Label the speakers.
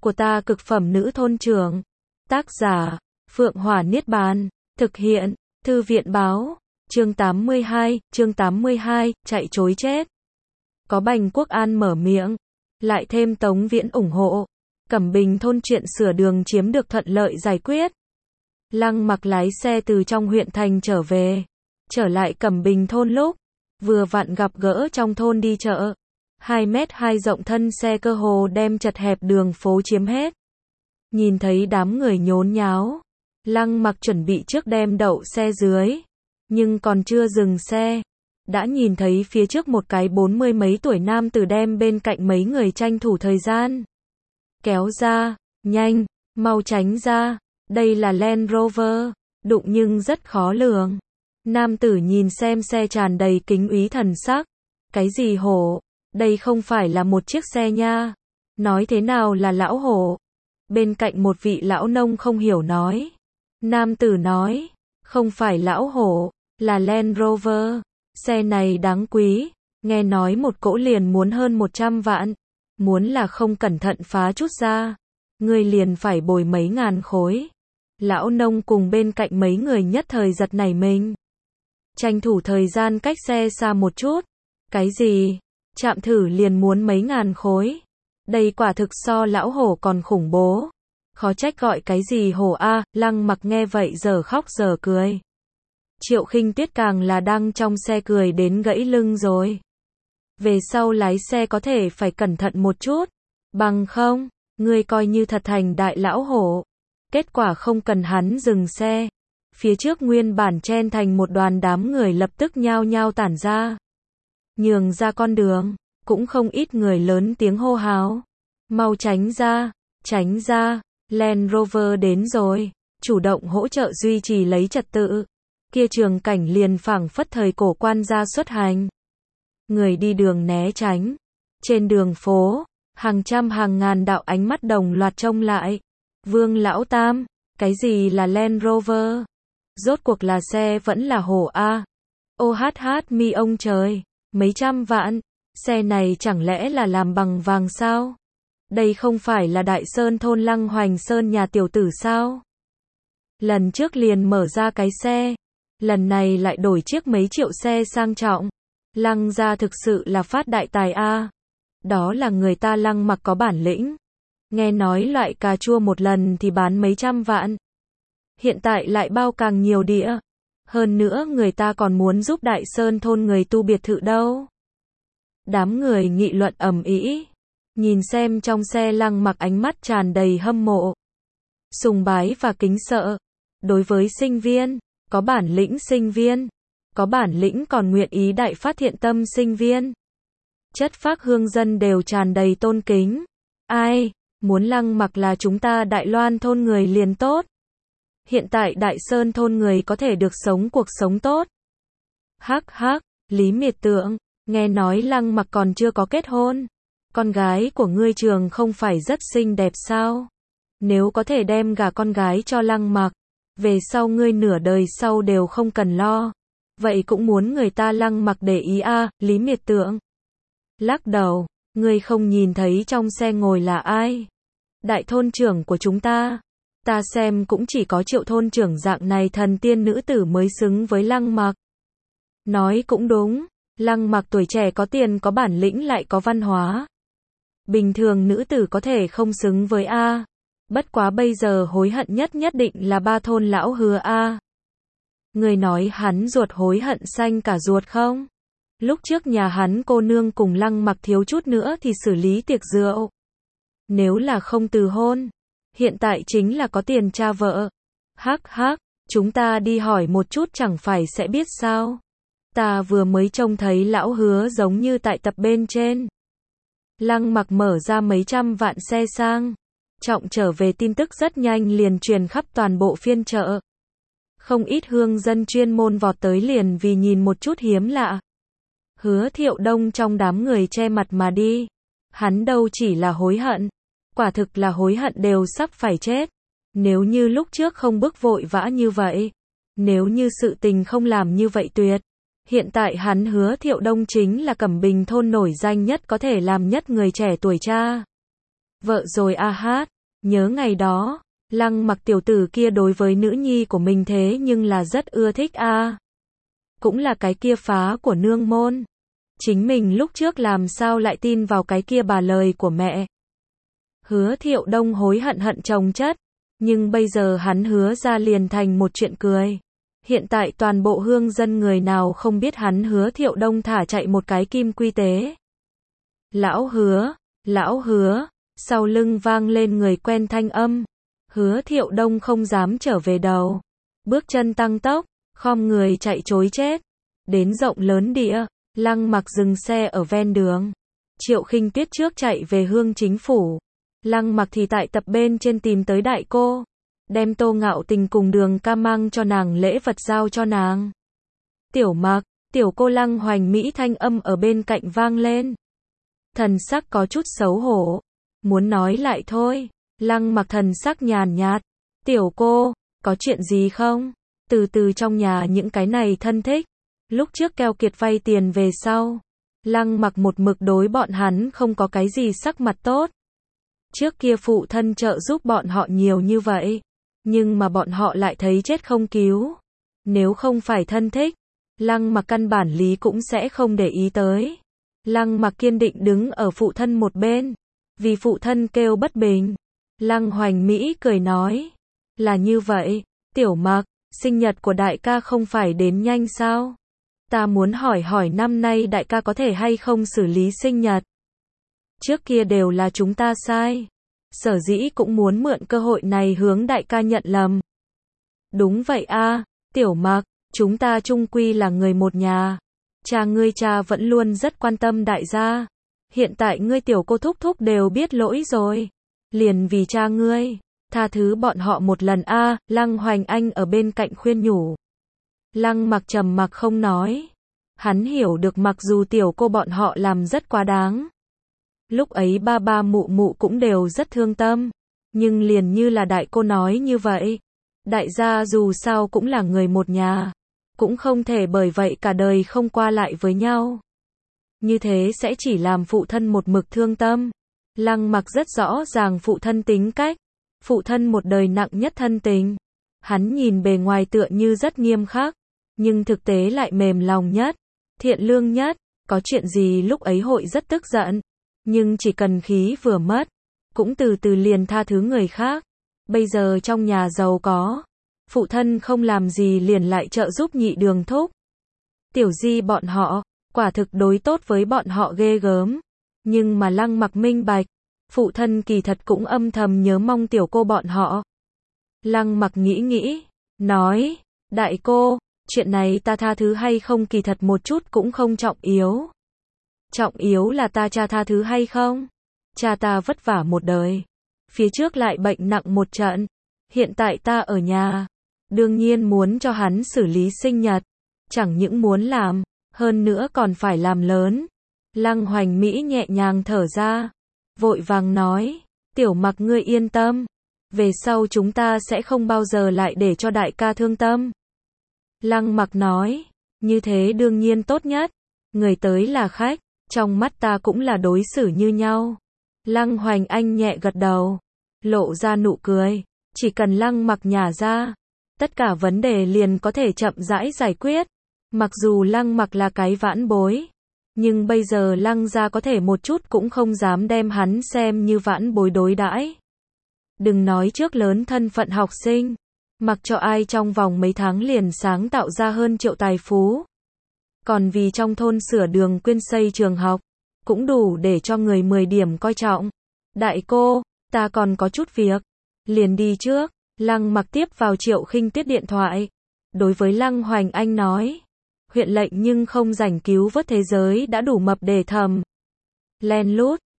Speaker 1: của ta cực phẩm nữ thôn trưởng. Tác giả, Phượng Hỏa Niết Bàn. Thực hiện, Thư viện báo. Chương 82, chạy trối chết. Có Bành Quốc An mở miệng, lại thêm Tống Viễn ủng hộ. Cẩm Bình thôn chuyện sửa đường chiếm được thuận lợi giải quyết. Lăng Mặc lái xe từ trong huyện thành trở về. Trở lại Cẩm Bình thôn lúc vừa vặn gặp gỡ trong thôn đi chợ. 2m2 rộng thân xe cơ hồ đem chật hẹp đường phố chiếm hết. Nhìn thấy đám người nhốn nháo, Lăng Mặc chuẩn bị trước đem đậu xe dưới, nhưng còn chưa dừng xe, đã nhìn thấy phía trước một cái 40 mấy tuổi nam tử đem bên cạnh mấy người tranh thủ thời gian. Kéo ra, nhanh, mau tránh ra, đây là Land Rover, đụng nhưng rất khó lường. Nam tử nhìn xem xe tràn đầy kính úy thần sắc. Cái gì hổ? Đây không phải là một chiếc xe nha. Nói thế nào là lão hổ? Bên cạnh một vị lão nông không hiểu nói. Nam tử nói, không phải lão hổ, là Land Rover. Xe này đáng quý, nghe nói một cỗ liền muốn hơn 100 vạn. Muốn là không cẩn thận phá chút ra, ngươi liền phải bồi mấy ngàn khối. Lão nông cùng bên cạnh mấy người nhất thời giật nảy mình. Tranh thủ thời gian cách xe xa một chút. Cái gì? Chạm thử liền muốn mấy ngàn khối. Đây quả thực so lão hổ còn khủng bố. Khó trách gọi cái gì hổ a. Lăng Mặc nghe vậy giờ khóc giờ cười. Triệu Khinh Tuyết càng là đang trong xe cười đến gãy lưng rồi. Về sau lái xe có thể phải cẩn thận một chút. Bằng không, ngươi coi như thật thành đại lão hổ. Kết quả không cần hắn dừng xe. Phía trước nguyên bản chen thành một đoàn đám người lập tức nhao nhao tản ra. Nhường ra con đường, cũng không ít người lớn tiếng hô hào. Mau tránh ra, Land Rover đến rồi, chủ động hỗ trợ duy trì lấy trật tự. Kia trường cảnh liền phảng phất thời cổ quan gia xuất hành. Người đi đường né tránh. Trên đường phố, hàng trăm hàng ngàn đạo ánh mắt đồng loạt trông lại. Vương Lão Tam, cái gì là Land Rover? Rốt cuộc là xe vẫn là hổ a? Mi ông trời, mấy trăm vạn, xe này chẳng lẽ là làm bằng vàng sao? Đây không phải là Đại Sơn thôn Lăng Hoành Sơn nhà tiểu tử sao? Lần trước liền mở ra cái xe, lần này lại đổi chiếc mấy triệu xe sang trọng. Lăng gia thực sự là phát đại tài a. Đó là người ta Lăng Mặc có bản lĩnh. Nghe nói loại cà chua một lần thì bán mấy trăm vạn. Hiện tại lại bao càng nhiều đĩa. Hơn nữa người ta còn muốn giúp Đại Sơn thôn người tu biệt thự đâu. Đám người nghị luận ầm ĩ. Nhìn xem trong xe Lăng Mặc ánh mắt tràn đầy hâm mộ, sùng bái và kính sợ. Đối với sinh viên, có bản lĩnh sinh viên, có bản lĩnh còn nguyện ý đại phát thiện tâm sinh viên. Chất phác hương dân đều tràn đầy tôn kính. Ai, muốn Lăng Mặc là chúng ta Đại Loan thôn người liền tốt. Hiện tại Đại Sơn thôn người có thể được sống cuộc sống tốt. Hắc hắc, Lý Miệt Tượng, nghe nói Lăng Mặc còn chưa có kết hôn. Con gái của ngươi Trường không phải rất xinh đẹp sao? Nếu có thể đem gả con gái cho Lăng Mặc, về sau ngươi nửa đời sau đều không cần lo. Vậy cũng muốn người ta Lăng Mặc để ý a. Lý Miệt Tượng lắc đầu, ngươi không nhìn thấy trong xe ngồi là ai? Đại thôn trưởng của chúng ta. Ta xem cũng chỉ có Triệu thôn trưởng dạng này thần tiên nữ tử mới xứng với Lăng Mặc. Nói cũng đúng, Lăng Mặc tuổi trẻ có tiền có bản lĩnh lại có văn hóa. Bình thường nữ tử có thể không xứng với a. Bất quá bây giờ hối hận nhất định là ba thôn lão Hứa a. Người nói hắn ruột hối hận xanh cả ruột không? Lúc trước nhà hắn cô nương cùng Lăng Mặc thiếu chút nữa thì xử lý tiệc rượu. Nếu là không từ hôn, hiện tại chính là có tiền cha vợ. Hắc hắc, chúng ta đi hỏi một chút chẳng phải sẽ biết sao? Ta vừa mới trông thấy lão Hứa giống như tại tập bên trên. Lăng Mặc mở ra mấy trăm vạn xe sang trọng trở về tin tức rất nhanh liền truyền khắp toàn bộ phiên chợ. Không ít hương dân chuyên môn vọt tới liền vì nhìn một chút hiếm lạ. Hứa Thiệu Đông trong đám người che mặt mà đi. Hắn đâu chỉ là hối hận, quả thực là hối hận đều sắp phải chết. Nếu như lúc trước không bức vội vã như vậy, nếu như sự tình không làm như vậy tuyệt, hiện tại hắn Hứa Thiệu Đông chính là Cẩm Bình thôn nổi danh nhất có thể làm nhất người trẻ tuổi cha. Vợ rồi a hát, nhớ ngày đó, Lăng Mặc tiểu tử kia đối với nữ nhi của mình thế nhưng là rất ưa thích a. Cũng là cái kia phá của nương môn. Chính mình lúc trước làm sao lại tin vào cái kia bà lời của mẹ. Hứa Thiệu Đông hối hận hận chồng chất, nhưng bây giờ hắn hứa ra liền thành một chuyện cười. Hiện tại toàn bộ hương dân người nào không biết hắn Hứa Thiệu Đông thả chạy một cái kim quy tế. Lão hứa, sau lưng vang lên người quen thanh âm. Hứa Thiệu Đông không dám trở về đầu. Bước chân tăng tốc, khom người chạy trối chết. Đến rộng lớn địa, Lăng Mặc dừng xe ở ven đường. Triệu Khinh Tuyết trước chạy về hương chính phủ. Lăng Mặc thì tại tập bên trên tìm tới đại cô. Đem Tô Ngạo Tình cùng Đường Ca mang cho nàng lễ vật giao cho nàng. Tiểu Mặc, tiểu cô Lăng Hoành Mỹ thanh âm ở bên cạnh vang lên. Thần sắc có chút xấu hổ. Muốn nói lại thôi. Lăng Mặc thần sắc nhàn nhạt. Tiểu cô, có chuyện gì không? Từ từ trong nhà những cái này thân thích. Lúc trước keo kiệt vay tiền về sau. Lăng Mặc một mực đối bọn hắn không có cái gì sắc mặt tốt. Trước kia phụ thân trợ giúp bọn họ nhiều như vậy. Nhưng mà bọn họ lại thấy chết không cứu. Nếu không phải thân thích, Lăng Mặc căn bản lý cũng sẽ không để ý tới. Lăng Mặc kiên định đứng ở phụ thân một bên. Vì phụ thân kêu bất bình. Lăng Hoành Mỹ cười nói. Là như vậy, Tiểu Mặc, sinh nhật của đại ca không phải đến nhanh sao? Ta muốn hỏi năm nay đại ca có thể hay không xử lý sinh nhật. Trước kia đều là chúng ta sai. Sở dĩ cũng muốn mượn cơ hội này hướng đại ca nhận lầm. Đúng vậy a, Tiểu Mặc, chúng ta chung quy là người một nhà. Cha ngươi cha vẫn luôn rất quan tâm đại gia. Hiện tại ngươi tiểu cô thúc thúc đều biết lỗi rồi. Liền vì cha ngươi, tha thứ bọn họ một lần a. Lăng Hoành Anh ở bên cạnh khuyên nhủ. Lăng Mặc trầm mặc không nói. Hắn hiểu được mặc dù tiểu cô bọn họ làm rất quá đáng. Lúc ấy ba ba mụ mụ cũng đều rất thương tâm. Nhưng liền như là đại cô nói như vậy. Đại gia dù sao cũng là người một nhà. Cũng không thể bởi vậy cả đời không qua lại với nhau. Như thế sẽ chỉ làm phụ thân một mực thương tâm. Lăng Mặc rất rõ ràng phụ thân tính cách. Phụ thân một đời nặng nhất thân tình. Hắn nhìn bề ngoài tựa như rất nghiêm khắc. Nhưng thực tế lại mềm lòng nhất. Thiện lương nhất. Có chuyện gì lúc ấy hội rất tức giận. Nhưng chỉ cần khí vừa mất. Cũng từ từ liền tha thứ người khác. Bây giờ trong nhà giàu có. Phụ thân không làm gì liền lại trợ giúp nhị đường thúc. Tiểu Di bọn họ. Quả thực đối tốt với bọn họ ghê gớm. Nhưng mà Lăng Mặc minh bạch. Phụ thân kỳ thật cũng âm thầm nhớ mong tiểu cô bọn họ. Lăng Mặc nghĩ. Nói. Đại cô. Chuyện này ta tha thứ hay không kỳ thật một chút cũng không trọng yếu. Trọng yếu là ta cha tha thứ hay không. Cha ta vất vả một đời. Phía trước lại bệnh nặng một trận. Hiện tại ta ở nhà. Đương nhiên muốn cho hắn xử lý sinh nhật. Chẳng những muốn làm. Hơn nữa còn phải làm lớn. Lăng Hoành Mỹ nhẹ nhàng thở ra. Vội vàng nói. Tiểu Mặc ngươi yên tâm. Về sau chúng ta sẽ không bao giờ lại để cho đại ca thương tâm. Lăng Mặc nói. Như thế đương nhiên tốt nhất. Người tới là khách. Trong mắt ta cũng là đối xử như nhau. Lăng Hoành Anh nhẹ gật đầu. Lộ ra nụ cười. Chỉ cần Lăng Mặc nhả ra. Tất cả vấn đề liền có thể chậm rãi giải quyết. Mặc dù Lăng Mặc là cái vãn bối. Nhưng bây giờ Lăng gia có thể một chút cũng không dám đem hắn xem như vãn bối đối đãi. Đừng nói trước lớn thân phận học sinh. Mặc cho ai trong vòng mấy tháng liền sáng tạo ra hơn triệu tài phú. Còn vì trong thôn sửa đường quyên xây trường học. Cũng đủ để cho người 10 điểm coi trọng. Đại cô, ta còn có chút việc. Liền đi trước. Lăng Mặc tiếp vào Triệu Khinh Tuyết điện thoại. Đối với Lăng Hoành Anh nói. Huyện lệnh nhưng không rảnh cứu vớt thế giới đã đủ mập để thầm. Len lút,